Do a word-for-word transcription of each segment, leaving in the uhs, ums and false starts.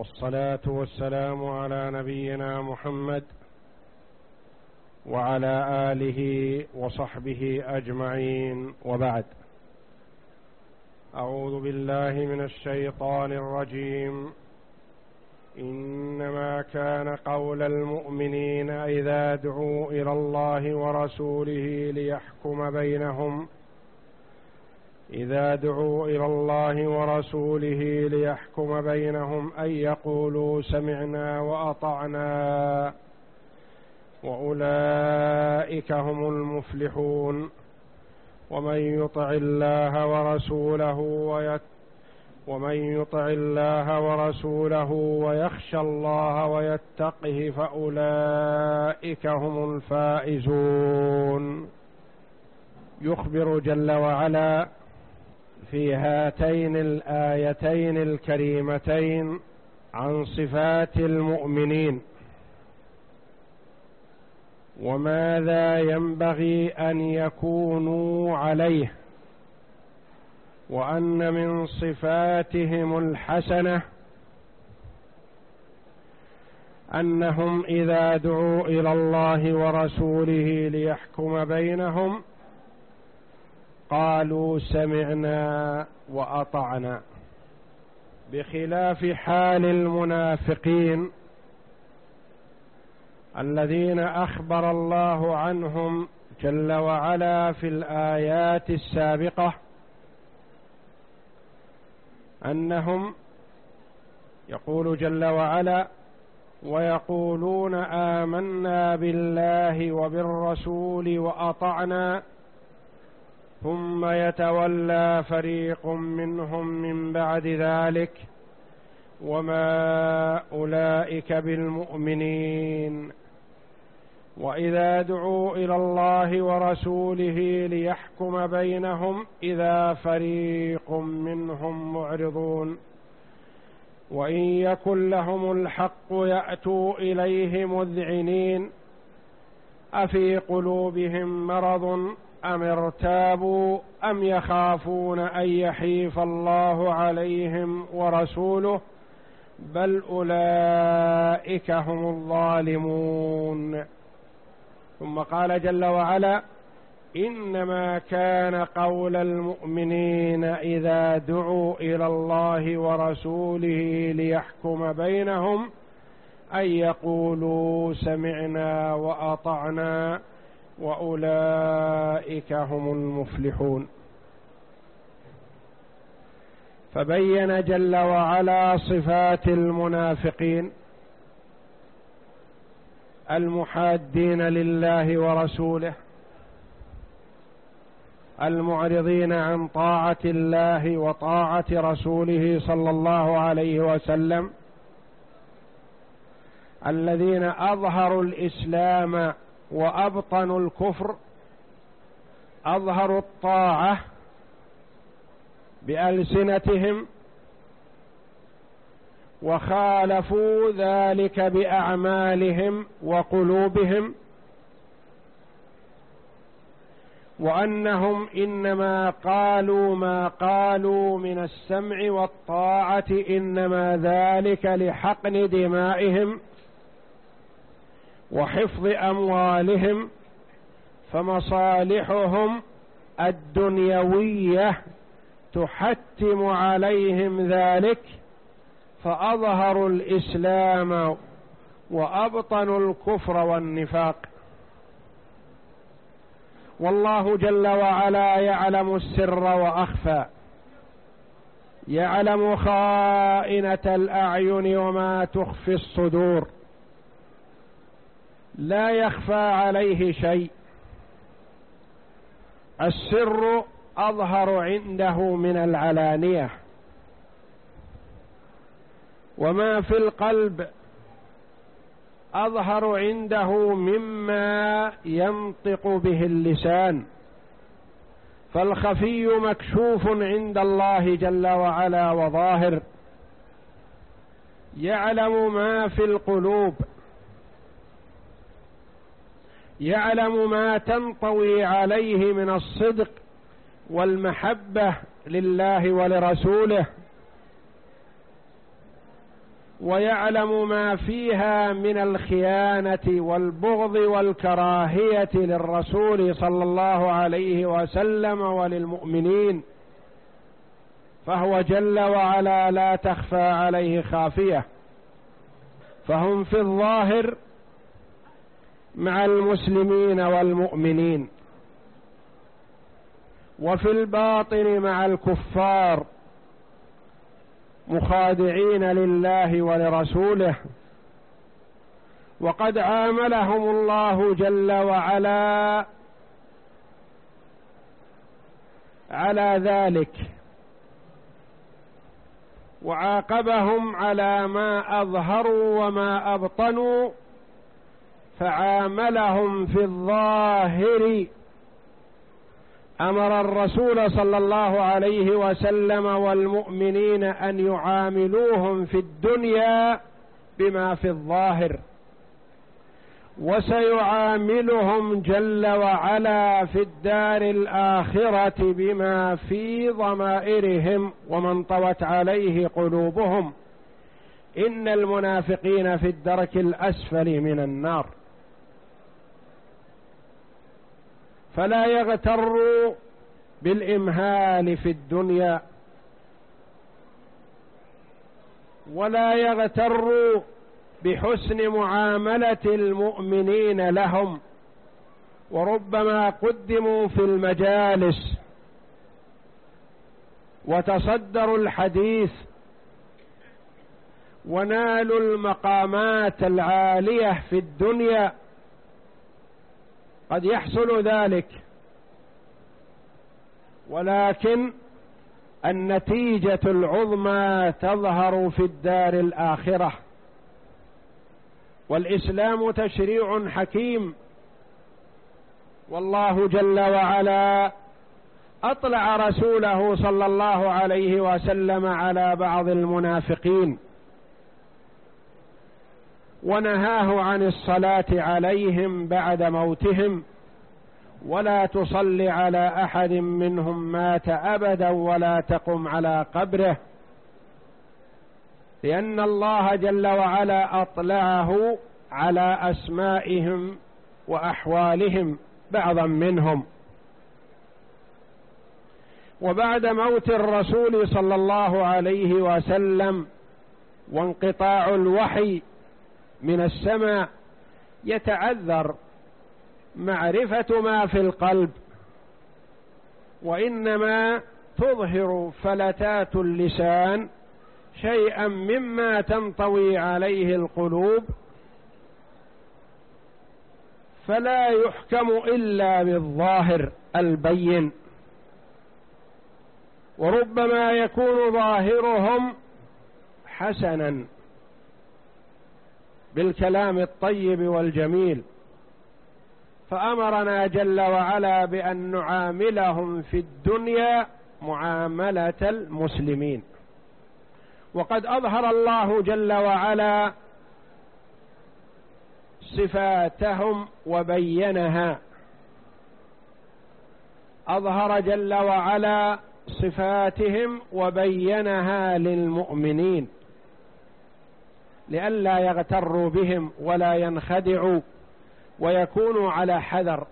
والصلاة والسلام على نبينا محمد وعلى آله وصحبه أجمعين، وبعد. أعوذ بالله من الشيطان الرجيم. إنما كان قول المؤمنين إذا دعوا إلى الله ورسوله ليحكم بينهم إذا دعوا إلى الله ورسوله ليحكم بينهم أن يقولوا سمعنا وأطعنا وأولئك هم المفلحون. ومن يطع الله ورسوله ويت ومن يطع الله ورسوله ويخشى الله ويتقه فأولئك هم الفائزون. يخبر جل وعلا في هاتين الآيتين الكريمتين عن صفات المؤمنين وماذا ينبغي أن يكونوا عليه، وأن من صفاتهم الحسنة أنهم إذا دعوا إلى الله ورسوله ليحكم بينهم قالوا سمعنا وأطعنا، بخلاف حال المنافقين الذين أخبر الله عنهم جل وعلا في الآيات السابقة أنهم يقول جل وعلا: ويقولون آمنا بالله وبالرسول وأطعنا ثم يتولى فريق منهم من بعد ذلك وما أولئك بالمؤمنين. وإذا دعوا إلى الله ورسوله ليحكم بينهم إذا فريق منهم معرضون وإن يكن لهم الحق يأتوا إليه مذعنين أفي قلوبهم مرض أم ارتابوا أم يخافون أن يحيف الله عليهم ورسوله بل أولئك هم الظالمون. ثم قال جل وعلا: إنما كان قول المؤمنين إذا دعوا إلى الله ورسوله ليحكم بينهم أن يقولوا سمعنا وأطعنا وأولئك هم المفلحون. فبين جل وعلا صفات المنافقين المحادين لله ورسوله المعرضين عن طاعة الله وطاعة رسوله صلى الله عليه وسلم، الذين أظهروا الإسلام وأبطنوا الكفر، أظهروا الطاعة بألسنتهم وخالفوا ذلك بأعمالهم وقلوبهم، وأنهم إنما قالوا ما قالوا من السمع والطاعة إنما ذلك لحقن دمائهم وحفظ أموالهم، فمصالحهم الدنيوية تحتم عليهم ذلك، فأظهروا الإسلام وأبطنوا الكفر والنفاق. والله جل وعلا يعلم السر وأخفى، يعلم خائنة الأعين وما تخفي الصدور، لا يخفى عليه شيء. السر أظهر عنده من العلانية، وما في القلب أظهر عنده مما ينطق به اللسان. فالخفي مكشوف عند الله جل وعلا وظاهر، يعلم ما في القلوب، يعلم ما تنطوي عليه من الصدق والمحبة لله ولرسوله، ويعلم ما فيها من الخيانة والبغض والكراهية للرسول صلى الله عليه وسلم وللمؤمنين، فهو جل وعلا لا تخفى عليه خافية، فهم في الظاهر مع المسلمين والمؤمنين، وفي الباطن مع الكفار مخادعين لله ولرسوله. وقد عاملهم الله جل وعلا على ذلك، وعاقبهم على ما أظهروا وما أبطنوا، فعاملهم في الظاهر. أمر الرسول صلى الله عليه وسلم والمؤمنين أن يعاملوهم في الدنيا بما في الظاهر، وسيعاملهم جل وعلا في الدار الآخرة بما في ضمائرهم ومن طوت عليه قلوبهم. إن المنافقين في الدرك الأسفل من النار. فلا يغتروا بالإمهال في الدنيا، ولا يغتروا بحسن معاملة المؤمنين لهم، وربما قدموا في المجالس وتصدروا الحديث ونالوا المقامات العالية في الدنيا، قد يحصل ذلك، ولكن النتيجة العظمى تظهر في الدار الآخرة. والإسلام تشريع حكيم، والله جل وعلا أطلع رسوله صلى الله عليه وسلم على بعض المنافقين ونهاه عن الصلاة عليهم بعد موتهم، ولا تصل على أحد منهم مات أبدا ولا تقم على قبره، لأن الله جل وعلا أطلعه على أسمائهم وأحوالهم بعضا منهم. وبعد موت الرسول صلى الله عليه وسلم وانقطاع الوحي من السماء يتعذر معرفة ما في القلب، وإنما تظهر فلتات اللسان شيئا مما تنطوي عليه القلوب، فلا يحكم إلا بالظاهر البين. وربما يكون ظاهرهم حسنا بالكلام الطيب والجميل، فأمرنا جل وعلا بأن نعاملهم في الدنيا معاملة المسلمين. وقد أظهر الله جل وعلا صفاتهم وبينها، أظهر جل وعلا صفاتهم وبينها للمؤمنين لئلا يغتروا بهم ولا ينخدعوا ويكونوا على حذر.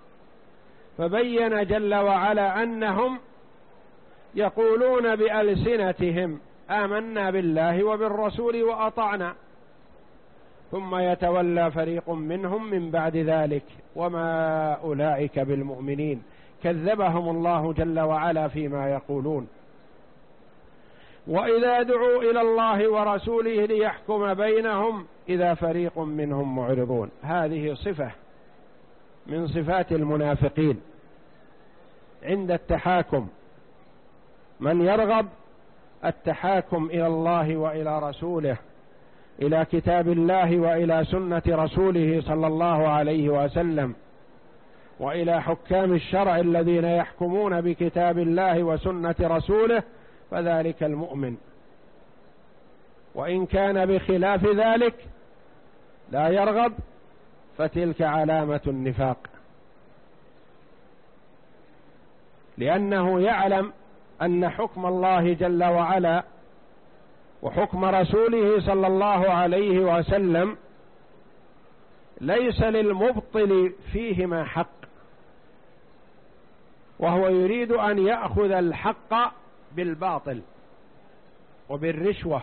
فبين جل وعلا أنهم يقولون بألسنتهم آمنا بالله وبالرسول وأطعنا، ثم يتولى فريق منهم من بعد ذلك وما أولئك بالمؤمنين، كذبهم الله جل وعلا فيما يقولون. وإذا دعوا إلى الله ورسوله ليحكم بينهم إذا فريق منهم معرضون. هذه صفة من صفات المنافقين عند التحاكم، من يرغب التحاكم إلى الله وإلى رسوله، إلى كتاب الله وإلى سنة رسوله صلى الله عليه وسلم، وإلى حكام الشرع الذين يحكمون بكتاب الله وسنة رسوله، فذلك المؤمن. وإن كان بخلاف ذلك لا يرغب فتلك علامة النفاق، لأنه يعلم أن حكم الله جل وعلا وحكم رسوله صلى الله عليه وسلم ليس للمبطل فيهما حق، وهو يريد أن يأخذ الحق بالباطل وبالرشوة.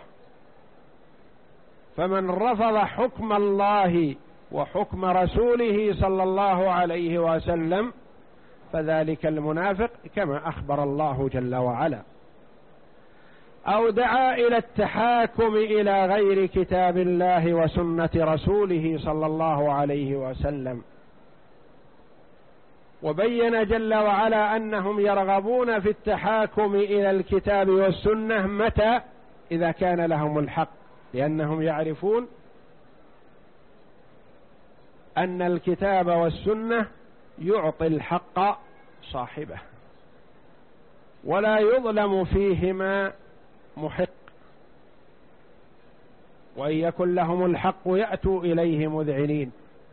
فمن رفض حكم الله وحكم رسوله صلى الله عليه وسلم فذلك المنافق كما أخبر الله جل وعلا. أو دعا إلى التحاكم إلى غير كتاب الله وسنة رسوله صلى الله عليه وسلم، وبين جل وعلا أنهم يرغبون في التحاكم إلى الكتاب والسنة متى؟ إذا كان لهم الحق، لأنهم يعرفون أن الكتاب والسنة يعطي الحق صاحبه ولا يظلم فيهما محق، وإن يكن لهم الحق يأتوا إليه مذعنين.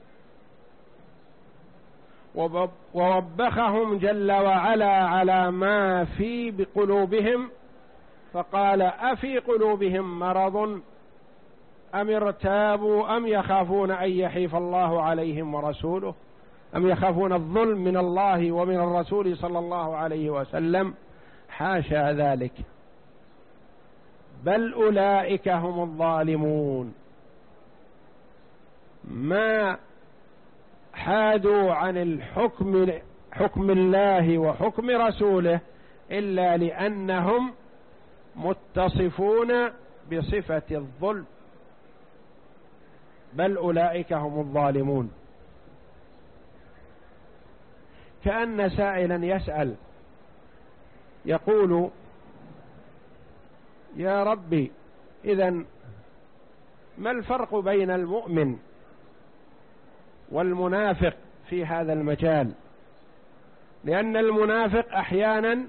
ووبخهم جل وعلا على ما في بقلوبهم فقال: أفي قلوبهم مرض أم ارتابوا أم يخافون أن يحيف الله عليهم ورسوله، أم يخافون الظلم من الله ومن الرسول صلى الله عليه وسلم؟ حاشا ذلك، بل أولئك هم الظالمون، ما حادوا عن الحكم حكم الله وحكم رسوله إلا لأنهم متصفون بصفة الظلم، بل أولئك هم الظالمون. كأن سائلا يسأل يقول: يا ربي، إذن ما الفرق بين المؤمن والمنافق في هذا المجال؟ لأن المنافق أحيانا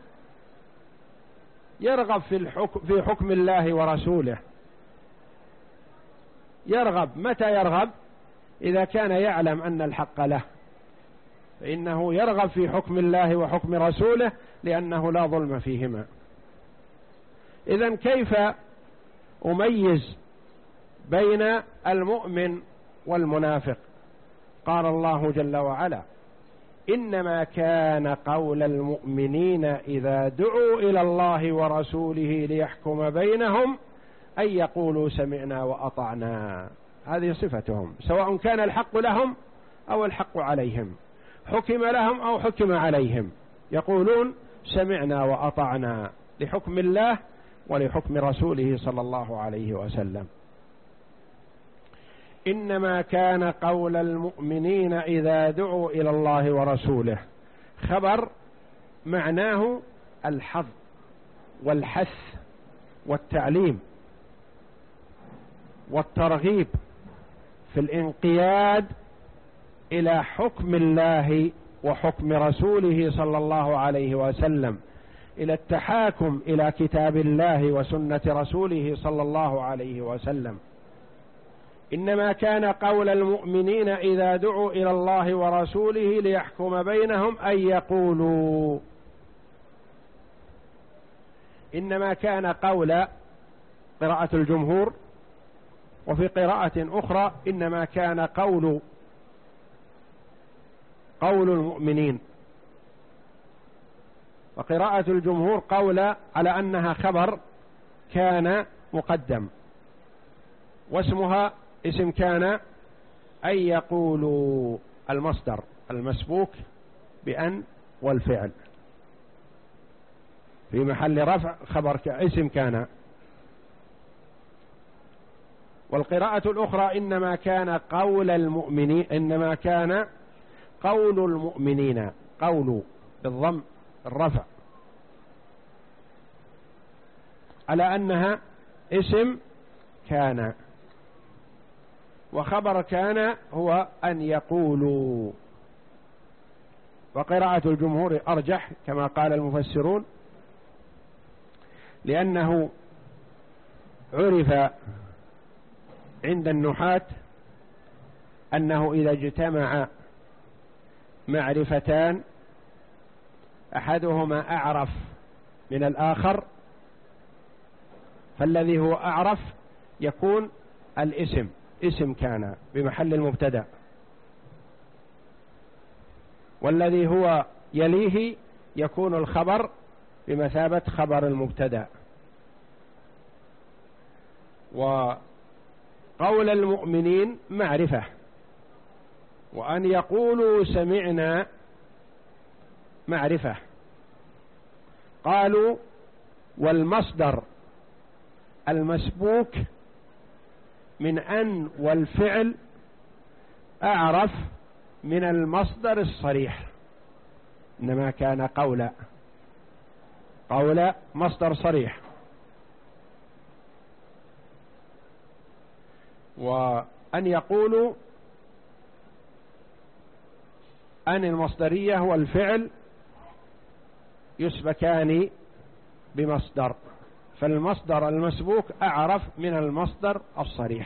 يرغب في الحكم في حكم الله ورسوله، يرغب. متى يرغب؟ إذا كان يعلم أن الحق له، فإنه يرغب في حكم الله وحكم رسوله لأنه لا ظلم فيهما. إذن كيف أميز بين المؤمن والمنافق؟ قال الله جل وعلا: إنما كان قول المؤمنين إذا دعوا إلى الله ورسوله ليحكم بينهم أن يقولوا سمعنا وأطعنا. هذه صفتهم، سواء كان الحق لهم أو الحق عليهم، حكم لهم أو حكم عليهم، يقولون سمعنا وأطعنا لحكم الله ولحكم رسوله صلى الله عليه وسلم. إنما كان قول المؤمنين إذا دعوا إلى الله ورسوله، خبر معناه الحظ والحث والتعليم والترغيب في الانقياد إلى حكم الله وحكم رسوله صلى الله عليه وسلم، إلى التحاكم إلى كتاب الله وسنة رسوله صلى الله عليه وسلم. إنما كان قول المؤمنين إذا دعوا إلى الله ورسوله ليحكم بينهم أن يقولوا. إنما كان قول قراءة الجمهور، وفي قراءة أخرى إنما كان قول قول المؤمنين. وقراءة الجمهور قول على أنها خبر كان مقدم، واسمها اسم كان، أن يقولوا المصدر المسبوك بأن والفعل في محل رفع خبر اسم كان. والقراءة الأخرى إنما كان قول المؤمنين، إنما كان قول المؤمنين، قول بالضم الرفع، على أنها اسم كان، وخبر كان هو أن يقولوا. وقراءة الجمهور أرجح كما قال المفسرون، لأنه عرف عند النحاة أنه إذا اجتمع معرفتان أحدهما أعرف من الآخر فالذي هو أعرف يكون الاسم، اسم كان بمحل المبتدأ، والذي هو يليه يكون الخبر بمثابة خبر المبتدأ. وقول المؤمنين معرفة، وأن يقولوا سمعنا معرفة. قالوا والمصدر المسبوك من أن والفعل أعرف من المصدر الصريح، إنما كان قولا، قولا مصدر صريح. وأن يقولوا أن المصدرية والفعل يسبكان بمصدر، فالمصدر المسبوك أعرف من المصدر الصريح.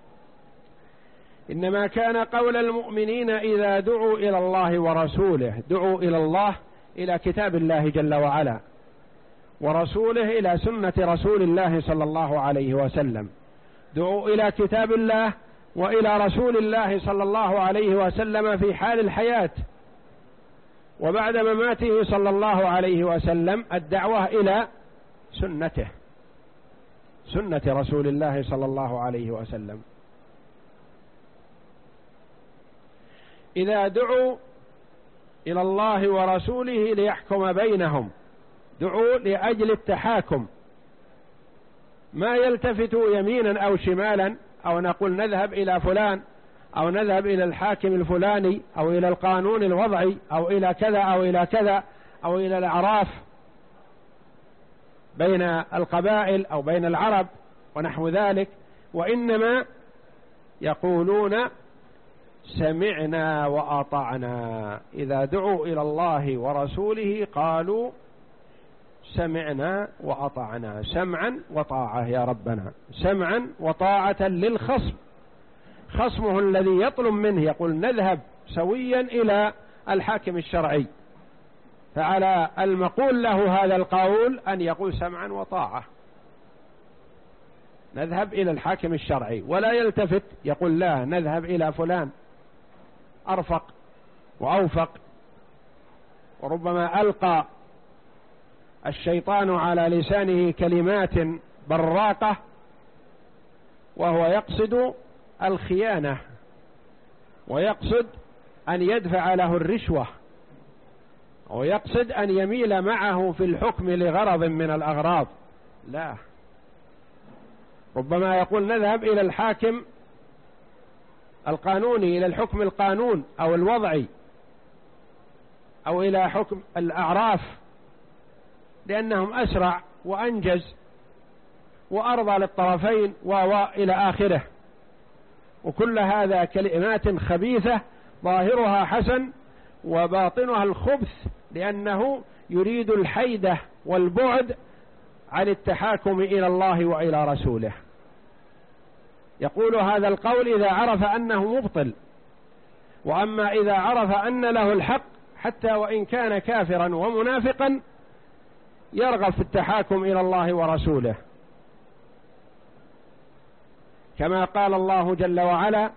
إنما كان قول المؤمنين إذا دعوا إلى الله ورسوله، دعوا إلى الله إلى كتاب الله جل وعلا، ورسوله إلى سنة رسول الله صلى الله عليه وسلم، دعوا إلى كتاب الله وإلى رسول الله صلى الله عليه وسلم في حال الحياة، وبعد مماته صلى الله عليه وسلم الدعوة إلى سنته، سنة رسول الله صلى الله عليه وسلم. إذا دعوا إلى الله ورسوله ليحكم بينهم، دعوا لأجل التحاكم، ما يلتفتوا يمينا أو شمالا، أو نقول نذهب إلى فلان، أو نذهب إلى الحاكم الفلاني، أو إلى القانون الوضعي، أو إلى كذا أو إلى كذا، أو إلى الأعراف بين القبائل أو بين العرب ونحو ذلك، وإنما يقولون سمعنا وأطعنا. إذا دعوا إلى الله ورسوله قالوا سمعنا وأطعنا، سمعا وطاعة يا ربنا، سمعا وطاعة للخصم، خصمه الذي يطلب منه، يقول نذهب سويا إلى الحاكم الشرعي، فعلى المقول له هذا القول أن يقول سمعا وطاعة، نذهب إلى الحاكم الشرعي، ولا يلتفت يقول لا نذهب إلى فلان أرفق وأوفق. وربما ألقى الشيطان على لسانه كلمات براقة وهو يقصد الخيانة، ويقصد أن يدفع له الرشوة، ويقصد أن يميل معه في الحكم لغرض من الأغراض. لا، ربما يقول نذهب إلى الحاكم القانوني، إلى الحكم القانون أو الوضعي، أو إلى حكم الأعراف، لأنهم أسرع وأنجز وأرضى للطرفين وإلى آخره. وكل هذا كلمات خبيثة ظاهرها حسن وباطنها الخبث، لأنه يريد الحيدة والبعد عن التحاكم إلى الله وإلى رسوله. يقول هذا القول إذا عرف أنه مبطل، وأما إذا عرف أن له الحق حتى وإن كان كافرا ومنافقا يرغب في التحاكم إلى الله ورسوله، كما قال الله جل وعلا: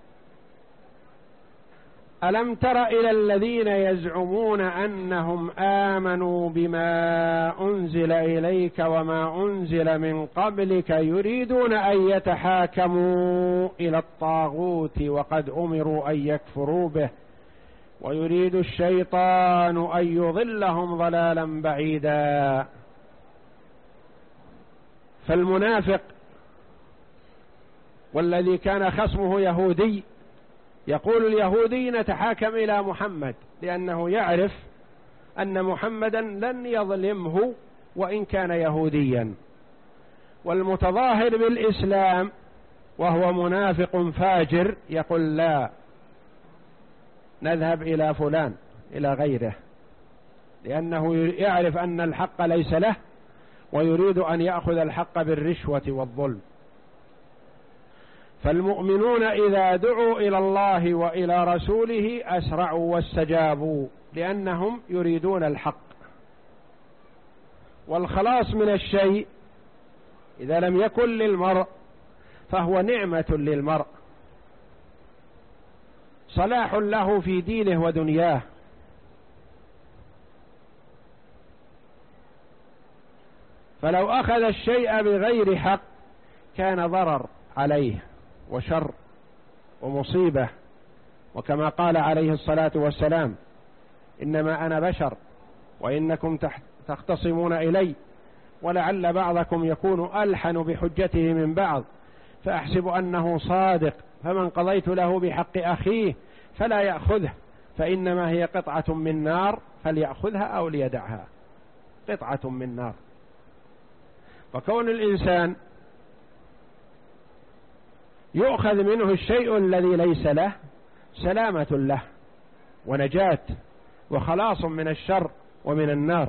ألم تر إلى الذين يزعمون أنهم آمنوا بما أنزل إليك وما أنزل من قبلك يريدون أن يتحاكموا إلى الطاغوت وقد أمروا أن يكفروا به ويريد الشيطان أن يضلهم ضلالا بعيدا. فالمنافق والذي كان خصمه يهودي يقول اليهودي نتحاكم إلى محمد، لأنه يعرف أن محمدا لن يظلمه وإن كان يهوديا. والمتظاهر بالإسلام وهو منافق فاجر يقول لا، نذهب إلى فلان إلى غيره، لأنه يعرف أن الحق ليس له ويريد أن يأخذ الحق بالرشوة والظلم. فالمؤمنون إذا دعوا إلى الله وإلى رسوله أسرعوا واستجابوا، لأنهم يريدون الحق والخلاص من الشيء إذا لم يكن للمرء فهو نعمة للمرء، صلاح له في دينه ودنياه. فلو أخذ الشيء بغير حق كان ضرر عليه وشر ومصيبة، وكما قال عليه الصلاة والسلام: إنما أنا بشر وإنكم تختصمون إلي، ولعل بعضكم يكون ألحن بحجته من بعض، فأحسب أنه صادق، فمن قضيت له بحق أخيه فلا يأخذه، فإنما هي قطعة من نار فليأخذها أو ليدعها، قطعة من نار. فكون الإنسان يؤخذ منه الشيء الذي ليس له سلامة له ونجاة وخلاص من الشر ومن النار.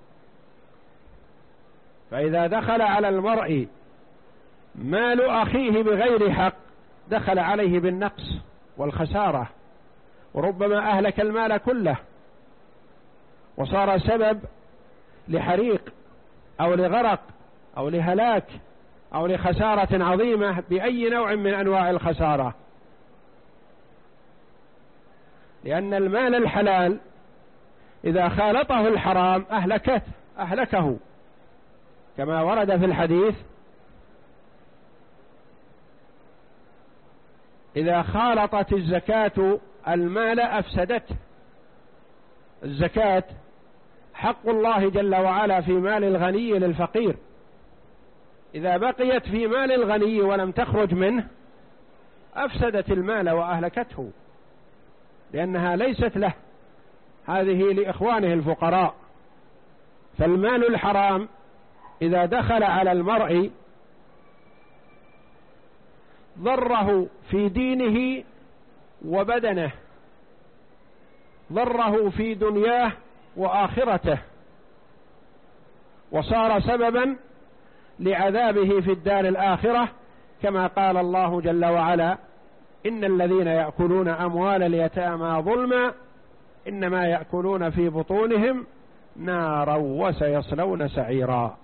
فإذا دخل على المرء مال أخيه بغير حق دخل عليه بالنقص والخسارة، وربما أهلك المال كله وصار سبب لحريق أو لغرق أو لهلاك أو لخسارة عظيمة بأي نوع من أنواع الخسارة. لأن المال الحلال إذا خالطه الحرام أهلكته أهلكه، كما ورد في الحديث: إذا خالطت الزكاة المال أفسدته. الزكاة حق الله جل وعلا في مال الغني للفقير، إذا بقيت في مال الغني ولم تخرج منه أفسدت المال وأهلكته، لأنها ليست له، هذه لإخوانه الفقراء. فالمال الحرام إذا دخل على المرء ضره في دينه وبدنه، ضره في دنياه وآخرته، وصار سببا لعذابه في الدار الآخرة، كما قال الله جل وعلا: إن الذين يأكلون أموال اليتامى ظلما إنما يأكلون في بطونهم نارا وسيصلون سعيرا.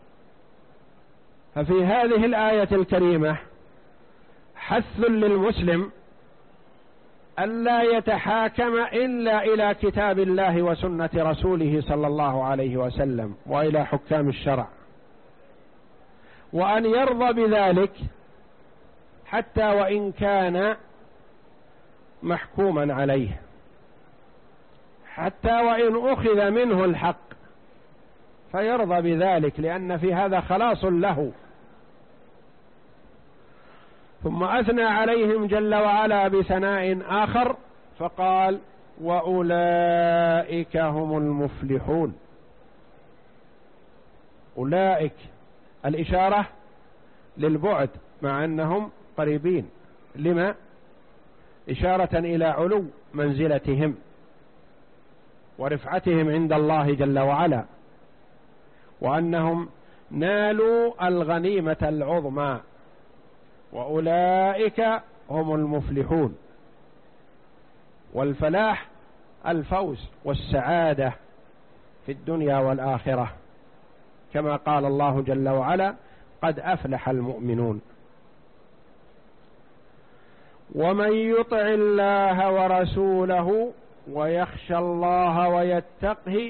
ففي هذه الآية الكريمة حث للمسلم ألا يتحاكم إلا إلى كتاب الله وسنة رسوله صلى الله عليه وسلم وإلى حكام الشرع، وأن يرضى بذلك حتى وإن كان محكوما عليه، حتى وإن أخذ منه الحق فيرضى بذلك، لأن في هذا خلاص له. ثم أثنى عليهم جل وعلا بثناء آخر فقال: وأولئك هم المفلحون. أولئك الإشارة للبعد مع أنهم قريبين، لما؟ إشارة إلى علو منزلتهم ورفعتهم عند الله جل وعلا، وأنهم نالوا الغنيمة العظمى، وأولئك هم المفلحون. والفلاح الفوز والسعادة في الدنيا والآخرة، كما قال الله جل وعلا: قد أفلح المؤمنون. ومن يطع الله ورسوله ويخشى الله ويتقه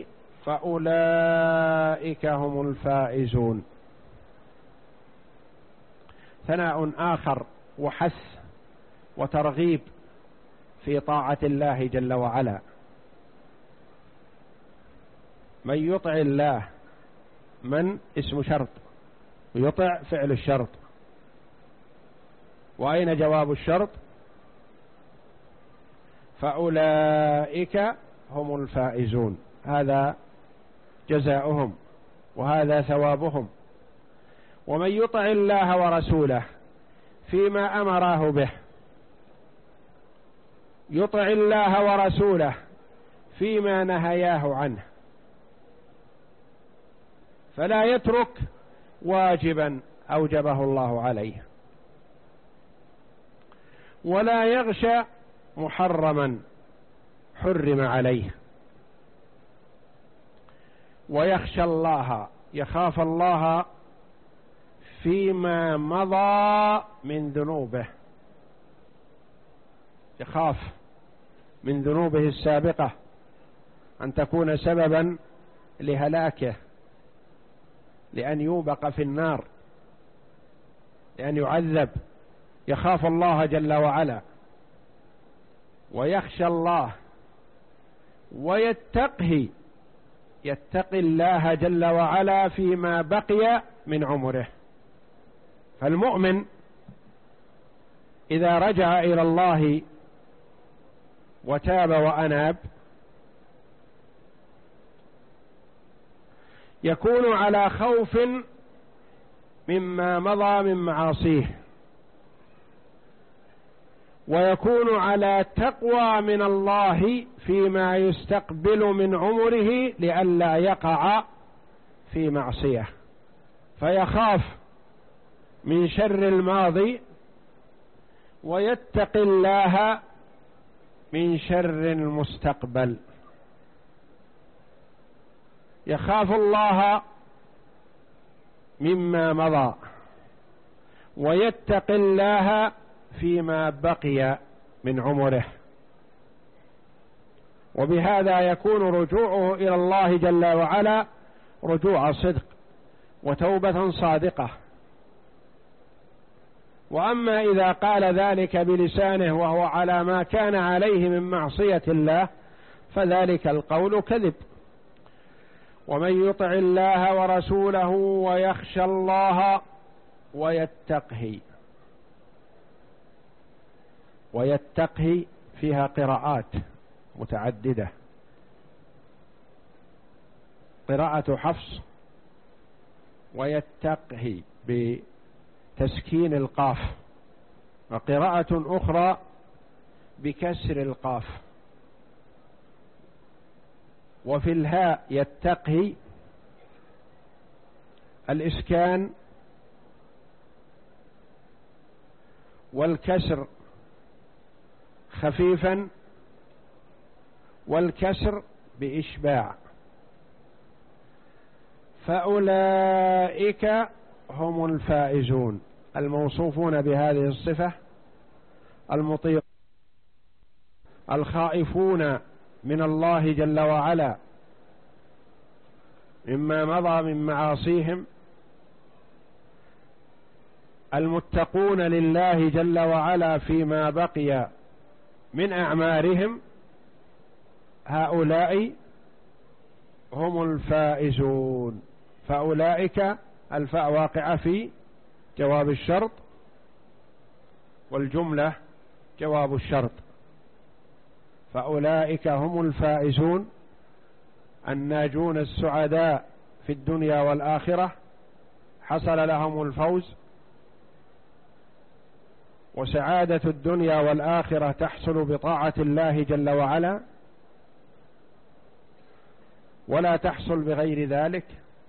فأولئك هم الفائزون. ثناء آخر وحث وترغيب في طاعة الله جل وعلا. من يطع الله، من اسم شرط، يطع فعل الشرط، وأين جواب الشرط؟ فأولئك هم الفائزون، هذا جزاؤهم وهذا ثوابهم. ومن يطع الله ورسوله فيما أمراه به، يطع الله ورسوله فيما نهياه عنه، فلا يترك واجبا أوجبه الله عليه، ولا يغشى محرما حرم عليه، ويخشى الله، يخاف الله فيما مضى من ذنوبه، يخاف من ذنوبه السابقة أن تكون سببا لهلاكه، لأن يوبق في النار، لأن يعذب، يخاف الله جل وعلا ويخشى الله ويتقي يتقي الله جل وعلا فيما بقي من عمره. فالمؤمن إذا رجع إلى الله وتاب وأناب يكون على خوف مما مضى من معاصيه، ويكون على تقوى من الله فيما يستقبل من عمره لئلا يقع في معصية، فيخاف من شر الماضي ويتقي الله من شر المستقبل. يخاف الله مما مضى ويتقي الله فيما بقي من عمره، وبهذا يكون رجوعه إلى الله جل وعلا رجوع صدق وتوبة صادقة. وأما إذا قال ذلك بلسانه وهو على ما كان عليه من معصية الله فذلك القول كذب. ومن يطع الله ورسوله ويخشى الله ويتقه، ويتقه فيها قراءات متعددة، قراءة حفص ويتقه بتسكين القاف، وقراءة أخرى بكسر القاف. وفي الهاء يتقه الإسكان والكسر خفيفا والكسر بإشباع. فأولئك هم الفائزون، الموصوفون بهذه الصفة، المطيعون الخائفون من الله جل وعلا مما مضى من معاصيهم، المتقون لله جل وعلا فيما بقي من أعمارهم، هؤلاء هم الفائزون. فأولئك الفاء واقعة في جواب الشرط، والجملة جواب الشرط. فأولئك هم الفائزون الناجون السعداء في الدنيا والآخرة، حصل لهم الفوز، وسعادة الدنيا والآخرة تحصل بطاعة الله جل وعلا، ولا تحصل بغير ذلك.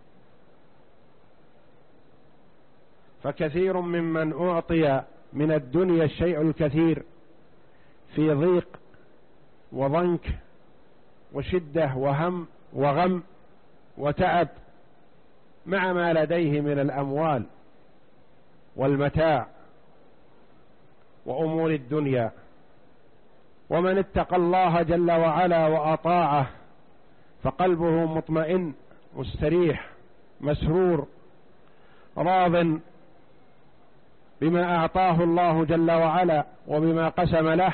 فكثير ممن أعطي من الدنيا الشيء الكثير في ضيق وضنك وشدة وهم وغم وتعب مع ما لديه من الأموال والمتاع وأمور الدنيا. ومن اتقى الله جل وعلا وأطاعه فقلبه مطمئن مستريح مسرور راض بما أعطاه الله جل وعلا وبما قسم له،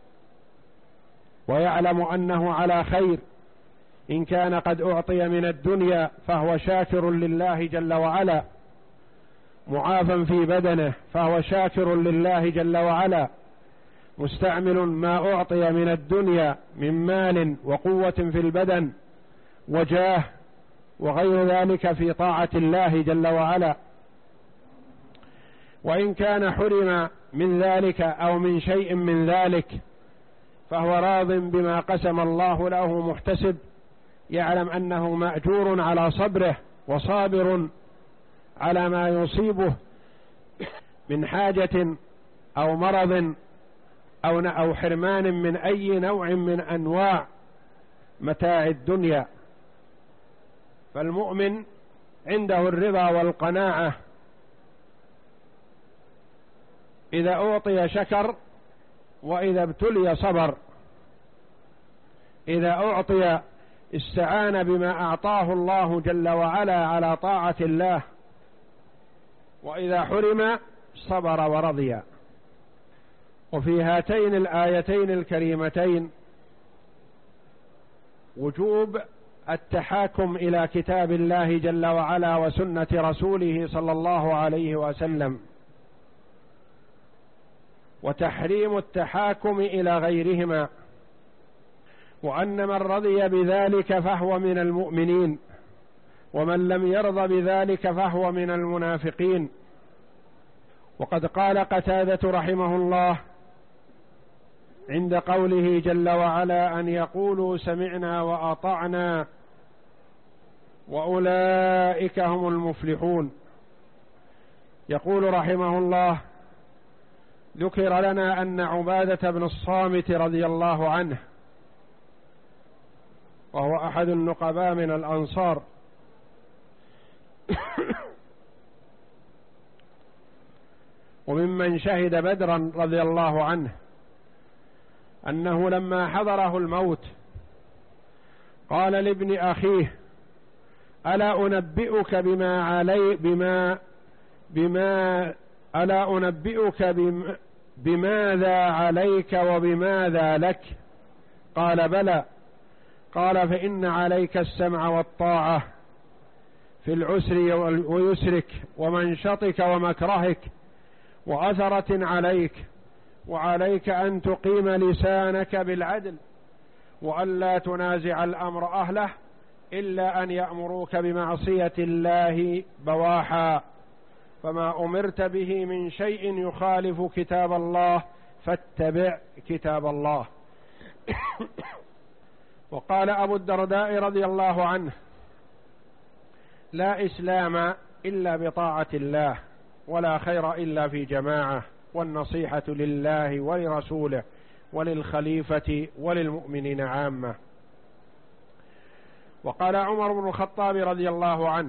ويعلم أنه على خير. إن كان قد أعطي من الدنيا فهو شاكر لله جل وعلا، معافى في بدنه فهو شاكر لله جل وعلا، مستعمل ما أعطي من الدنيا من مال وقوة في البدن وجاه وغير ذلك في طاعة الله جل وعلا. وإن كان حرم من ذلك أو من شيء من ذلك فهو راض بما قسم الله له محتسب، يعلم أنه مأجور على صبره وصابر على ما يصيبه من حاجة أو مرض أو أو حرمان من أي نوع من أنواع متاع الدنيا. فالمؤمن عنده الرضا والقناعة إذا أعطي شكر، وإذا ابتلي صبر. إذا أعطي استعان بما أعطاه الله جل وعلا على طاعة الله، وإذا حرم صبر ورضي. وفي هاتين الآيتين الكريمتين وجوب التحاكم إلى كتاب الله جل وعلا وسنة رسوله صلى الله عليه وسلم، وتحريم التحاكم إلى غيرهما، وأن من رضي بذلك فهو من المؤمنين، ومن لم يرض بذلك فهو من المنافقين. وقد قال قتادة رحمه الله عند قوله جل وعلا: أن يقولوا سمعنا وأطعنا وأولئك هم المفلحون. يقول رحمه الله: ذكر لنا أن عبادة بن الصامت رضي الله عنه، وهو أحد النقباء من الأنصار، وممن شهد بدرا رضي الله عنه، أنه لما حضره الموت قال لابن أخيه: ألا أنبئك بما علي بما بما ألا أنبئك بما بماذا عليك وبماذا لك؟ قال: بلى. قال: فإن عليك السمع والطاعة في العسر ويسرك ومنشطك ومكرهك وأثرة عليك، وعليك أن تقيم لسانك بالعدل، وألا تنازع الأمر أهله إلا أن يأمروك بمعصية الله بواحا، فما أمرت به من شيء يخالف كتاب الله فاتبع كتاب الله. وقال أبو الدرداء رضي الله عنه: لا إسلام إلا بطاعة الله، ولا خير إلا في جماعة، والنصيحة لله ولرسوله وللخليفة وللمؤمنين عامة. وقال عمر بن الخطاب رضي الله عنه: